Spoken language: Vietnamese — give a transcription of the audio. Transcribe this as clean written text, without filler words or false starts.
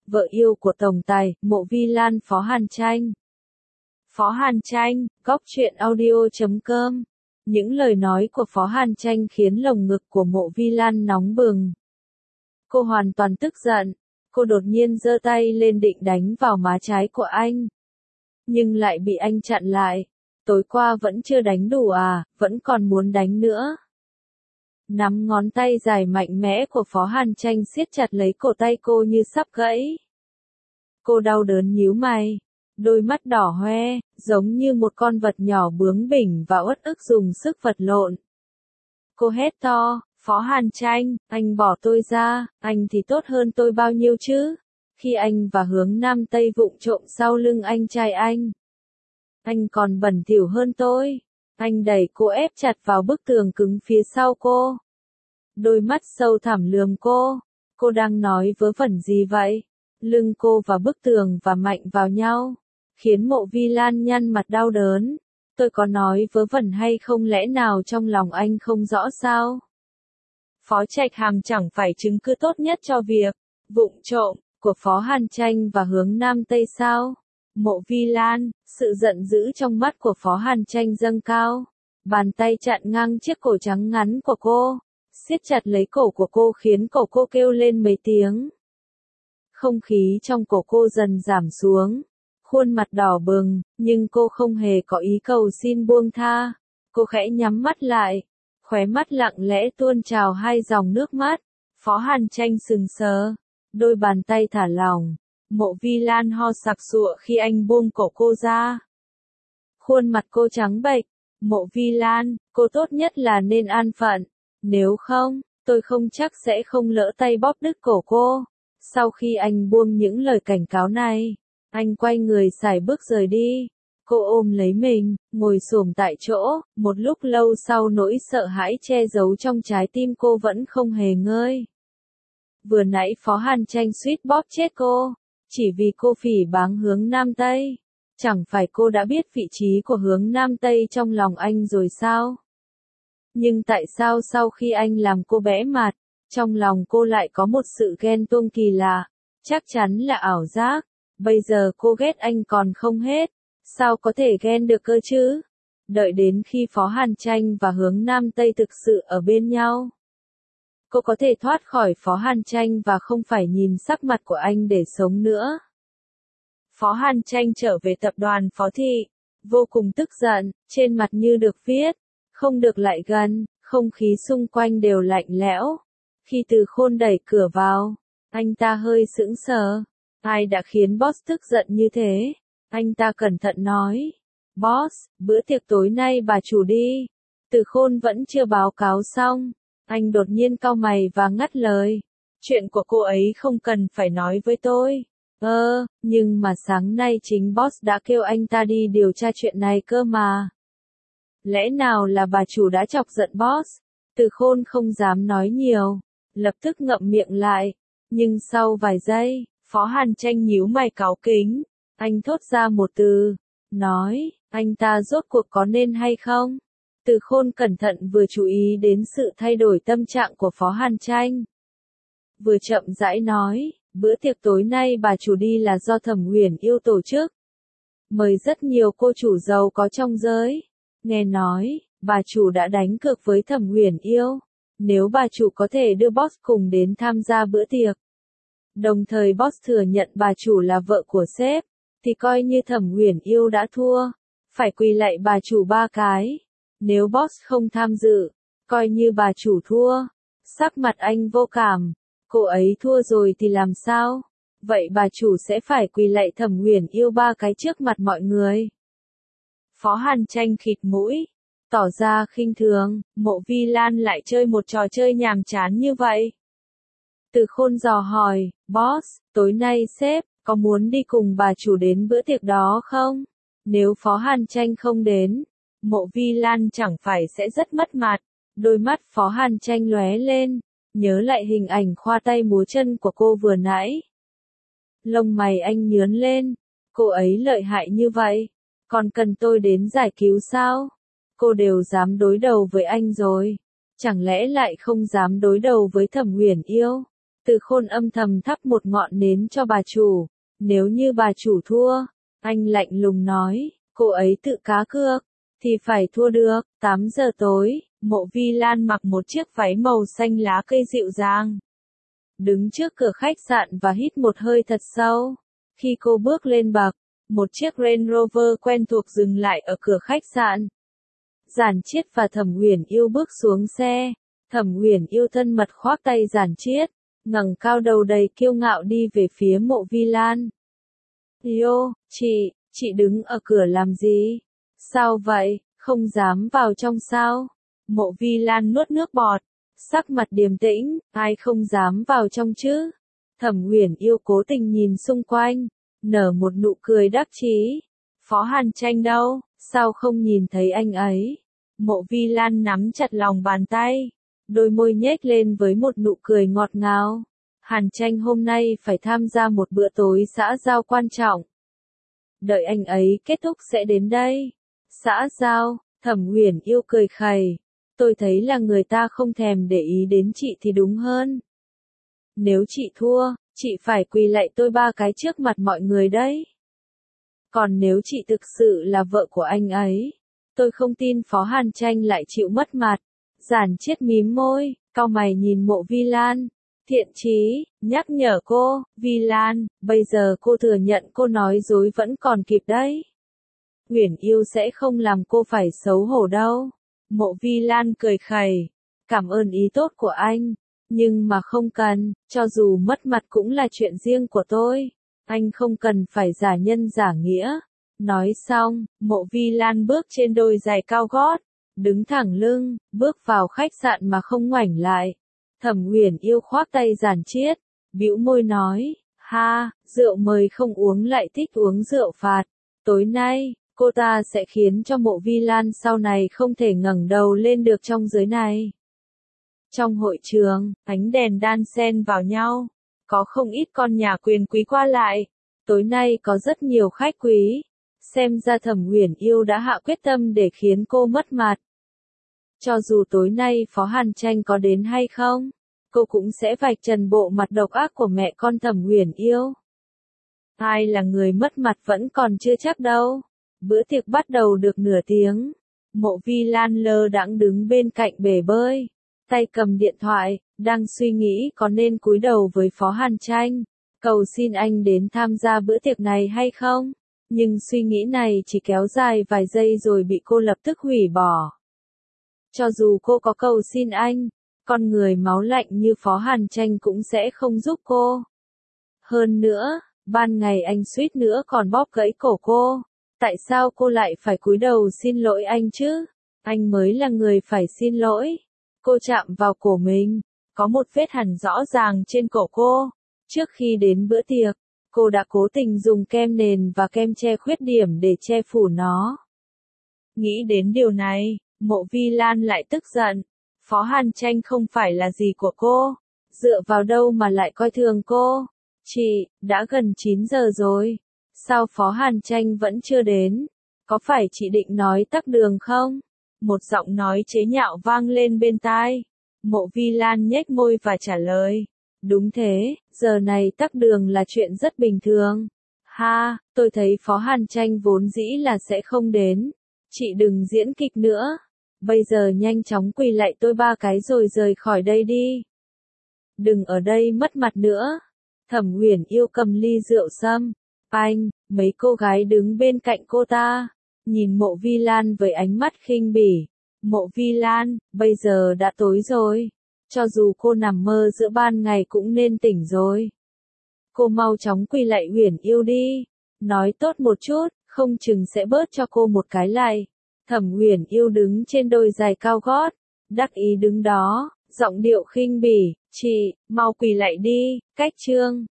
vợ yêu của tổng tài, Mộ Vi Lan Phó Hàn Tranh. Phó Hàn Tranh, góc truyện audio.com. Những lời nói của Phó Hàn Tranh khiến lồng ngực của Mộ Vi Lan nóng bừng. Cô hoàn toàn tức giận, cô đột nhiên giơ tay lên định đánh vào má trái của anh. Nhưng lại bị anh chặn lại. Tối qua vẫn chưa đánh đủ à, vẫn còn muốn đánh nữa. Nắm ngón tay dài mạnh mẽ của Phó Hàn Tranh siết chặt lấy cổ tay cô như sắp gãy. Cô đau đớn nhíu mày, đôi mắt đỏ hoe, giống như một con vật nhỏ bướng bỉnh và uất ức dùng sức vật lộn. Cô hét to, Phó Hàn Tranh, anh bỏ tôi ra, anh thì tốt hơn tôi bao nhiêu chứ? Khi anh và Hướng Nam Tây vụng trộm sau lưng anh trai anh còn bẩn thỉu hơn tôi. Anh đẩy cô ép chặt vào bức tường cứng phía sau cô. Đôi mắt sâu thẳm lườm cô đang nói vớ vẩn gì vậy? Lưng cô và bức tường và mạnh vào nhau, khiến Mộ Vi Lan nhăn mặt đau đớn. Tôi có nói vớ vẩn hay không, lẽ nào trong lòng anh không rõ sao? Phó Trạch Hàm chẳng phải chứng cứ tốt nhất cho việc vụng trộm của Phó Hàn Tranh và Hướng Nam Tây sao? Mộ Vi Lan, sự giận dữ trong mắt của Phó Hàn Tranh dâng cao. Bàn tay chặn ngang chiếc cổ trắng ngắn của cô, siết chặt lấy cổ của cô khiến cổ cô kêu lên mấy tiếng. Không khí trong cổ cô dần giảm xuống, khuôn mặt đỏ bừng, nhưng cô không hề có ý cầu xin buông tha. Cô khẽ nhắm mắt lại, khóe mắt lặng lẽ tuôn trào hai dòng nước mắt. Phó Hàn Tranh sững sờ, đôi bàn tay thả lỏng. Mộ Vi Lan ho sặc sụa khi anh buông cổ cô ra. Khuôn mặt cô trắng bệch. Mộ Vi Lan, cô tốt nhất là nên an phận. Nếu không, tôi không chắc sẽ không lỡ tay bóp đứt cổ cô. Sau khi anh buông những lời cảnh cáo này, anh quay người sải bước rời đi. Cô ôm lấy mình, ngồi xổm tại chỗ. Một lúc lâu sau, nỗi sợ hãi che giấu trong trái tim cô vẫn không hề ngơi. Vừa nãy Phó Hàn Tranh suýt bóp chết cô, chỉ vì cô phỉ báng Hướng Nam Tây. Chẳng phải cô đã biết vị trí của Hướng Nam Tây trong lòng anh rồi sao? Nhưng tại sao sau khi anh làm cô bẽ mặt, trong lòng cô lại có một sự ghen tuông kỳ lạ? Chắc chắn là ảo giác. Bây giờ cô ghét anh còn không hết. Sao có thể ghen được cơ chứ? Đợi đến khi Phó Hàn Tranh và Hướng Nam Tây thực sự ở bên nhau, cô có thể thoát khỏi Phó Hàn Tranh và không phải nhìn sắc mặt của anh để sống nữa. Phó Hàn Tranh trở về tập đoàn Phó Thị, vô cùng tức giận, trên mặt như được viết, không được lại gần, không khí xung quanh đều lạnh lẽo. Khi Từ Khôn đẩy cửa vào, anh ta hơi sững sờ. Ai đã khiến boss tức giận như thế? Anh ta cẩn thận nói. Boss, bữa tiệc tối nay bà chủ đi. Từ Khôn vẫn chưa báo cáo xong. Anh đột nhiên cau mày và ngắt lời. Chuyện của cô ấy không cần phải nói với tôi. Nhưng mà sáng nay chính boss đã kêu anh ta đi điều tra chuyện này cơ mà. Lẽ nào là bà chủ đã chọc giận boss? Từ Khôn không dám nói nhiều, lập tức ngậm miệng lại. Nhưng sau vài giây, Phó Hàn Tranh nhíu mày cáu kính. Anh thốt ra một từ, nói, anh ta rốt cuộc có nên hay không? Từ Khôn cẩn thận vừa chú ý đến sự thay đổi tâm trạng của Phó Hàn Tranh. Vừa chậm rãi nói, bữa tiệc tối nay bà chủ đi là do Thẩm Uyển Yêu tổ chức. Mời rất nhiều cô chủ giàu có trong giới. Nghe nói, bà chủ đã đánh cược với Thẩm Uyển Yêu. Nếu bà chủ có thể đưa boss cùng đến tham gia bữa tiệc, đồng thời boss thừa nhận bà chủ là vợ của sếp, thì coi như Thẩm Uyển Yêu đã thua. Phải quỳ lạy bà chủ 3 cái. Nếu boss không tham dự, coi như bà chủ thua. Sắc mặt anh vô cảm. Cô ấy thua rồi thì làm sao? Vậy bà chủ sẽ phải quỳ lạy Thẩm Uyển Yêu 3 cái trước mặt mọi người. Phó Hàn Tranh khịt mũi, tỏ ra khinh thường. Mộ Vi Lan lại chơi một trò chơi nhàm chán như vậy. Từ Khôn dò hỏi, boss, tối nay sếp có muốn đi cùng bà chủ đến bữa tiệc đó không? Nếu Phó Hàn Tranh không đến, Mộ Vi Lan chẳng phải sẽ rất mất mặt. Đôi mắt Phó Hàn Tranh lóe lên, nhớ lại hình ảnh khoa tay múa chân của cô vừa nãy. Lông mày anh nhướng lên, cô ấy lợi hại như vậy, còn cần tôi đến giải cứu sao? Cô đều dám đối đầu với anh rồi, chẳng lẽ lại không dám đối đầu với Thẩm Uyển Yêu? Từ Khôn âm thầm thắp một ngọn nến cho bà chủ. Nếu như bà chủ thua, anh lạnh lùng nói, cô ấy tự cá cược, thì phải thua được. 8 giờ tối, Mộ Vi Lan mặc một chiếc váy màu xanh lá cây dịu dàng. Đứng trước cửa khách sạn và hít một hơi thật sâu. Khi cô bước lên bậc, một chiếc Range Rover quen thuộc dừng lại ở cửa khách sạn. Giản Chiết và Thẩm Uyển Yêu bước xuống xe. Thẩm Uyển Yêu thân mật khoác tay Giản Chiết, ngẩng cao đầu đầy kiêu ngạo đi về phía Mộ Vi Lan. Yêu, chị đứng ở cửa làm gì? Sao vậy, không dám vào trong sao? Mộ Vi Lan nuốt nước bọt, sắc mặt điềm tĩnh, ai không dám vào trong chứ? Thẩm Uyển Yêu cố tình nhìn xung quanh, nở một nụ cười đắc chí. Phó Hàn Tranh đâu, sao không nhìn thấy anh ấy? Mộ Vi Lan nắm chặt lòng bàn tay, đôi môi nhếch lên với một nụ cười ngọt ngào. Hàn Tranh hôm nay phải tham gia một bữa tối xã giao quan trọng. Đợi anh ấy kết thúc sẽ đến đây. Xã giao, Thẩm Uyển Yêu cười khẩy. Tôi thấy là người ta không thèm để ý đến chị thì đúng hơn. Nếu chị thua, chị phải quỳ lạy tôi 3 cái trước mặt mọi người đấy. Còn nếu chị thực sự là vợ của anh ấy, tôi không tin Phó Hàn Tranh lại chịu mất mặt. Giản Chiết mím môi, cau mày nhìn Mộ Vi Lan. Thiện chí, nhắc nhở cô, Vi Lan, bây giờ cô thừa nhận cô nói dối vẫn còn kịp đấy. Uyển Yêu sẽ không làm cô phải xấu hổ đâu. Mộ Vi Lan cười khẩy, cảm ơn ý tốt của anh, nhưng mà không cần, cho dù mất mặt cũng là chuyện riêng của tôi. Anh không cần phải giả nhân giả nghĩa. Nói xong, Mộ Vi Lan bước trên đôi giày cao gót, đứng thẳng lưng, bước vào khách sạn mà không ngoảnh lại. Thẩm Uyển Yêu khoác tay Giản Chiết, bĩu môi nói, ha, rượu mời không uống lại thích uống rượu phạt. Tối nay, cô ta sẽ khiến cho Mộ Vi Lan sau này không thể ngẩng đầu lên được trong giới này. Trong hội trường, ánh đèn đan xen vào nhau, có không ít con nhà quyền quý qua lại. Tối nay có rất nhiều khách quý. Xem ra Thẩm Uyển Yêu đã hạ quyết tâm để khiến cô mất mặt. Cho dù tối nay Phó Hàn Tranh có đến hay không, cô cũng sẽ vạch trần bộ mặt độc ác của mẹ con Thẩm Uyển Yêu. Ai là người mất mặt vẫn còn chưa chắc đâu. Bữa tiệc bắt đầu được nửa tiếng. Mộ Vi Lan lơ đãng đứng bên cạnh bể bơi, tay cầm điện thoại, đang suy nghĩ có nên cúi đầu với Phó Hàn Tranh, cầu xin anh đến tham gia bữa tiệc này hay không. Nhưng suy nghĩ này chỉ kéo dài vài giây rồi bị cô lập tức hủy bỏ. Cho dù cô có cầu xin anh, con người máu lạnh như Phó Hàn Tranh cũng sẽ không giúp cô. Hơn nữa, ban ngày anh suýt nữa còn bóp gãy cổ cô. Tại sao cô lại phải cúi đầu xin lỗi anh chứ? Anh mới là người phải xin lỗi. Cô chạm vào cổ mình, có một vết hằn rõ ràng trên cổ cô. Trước khi đến bữa tiệc, cô đã cố tình dùng kem nền và kem che khuyết điểm để che phủ nó. Nghĩ đến điều này, Mộ Vi Lan lại tức giận. Phó Hàn Tranh không phải là gì của cô. Dựa vào đâu mà lại coi thường cô? Chị, đã gần 9 giờ rồi. Sao Phó Hàn Tranh vẫn chưa đến? Có phải chị định nói tắc đường không? Một giọng nói chế nhạo vang lên bên tai. Mộ Vi Lan nhếch môi và trả lời. Đúng thế, giờ này tắc đường là chuyện rất bình thường. Ha, tôi thấy Phó Hàn Tranh vốn dĩ là sẽ không đến. Chị đừng diễn kịch nữa. Bây giờ nhanh chóng quỳ lạy tôi 3 cái rồi rời khỏi đây đi. Đừng ở đây mất mặt nữa. Thẩm Uyển Yêu cầm ly rượu sâm. Anh, mấy cô gái đứng bên cạnh cô ta, nhìn Mộ Vi Lan với ánh mắt khinh bỉ. Mộ Vi Lan, bây giờ đã tối rồi. Cho dù cô nằm mơ giữa ban ngày cũng nên tỉnh rồi. Cô mau chóng quỳ lạy Uyển Yêu đi. Nói tốt một chút, không chừng sẽ bớt cho cô một cái lạy. Thẩm Uyển Yêu đứng trên đôi giày cao gót, đắc ý đứng đó, giọng điệu khinh bỉ. Chị, mau quỳ lạy đi, cách chương.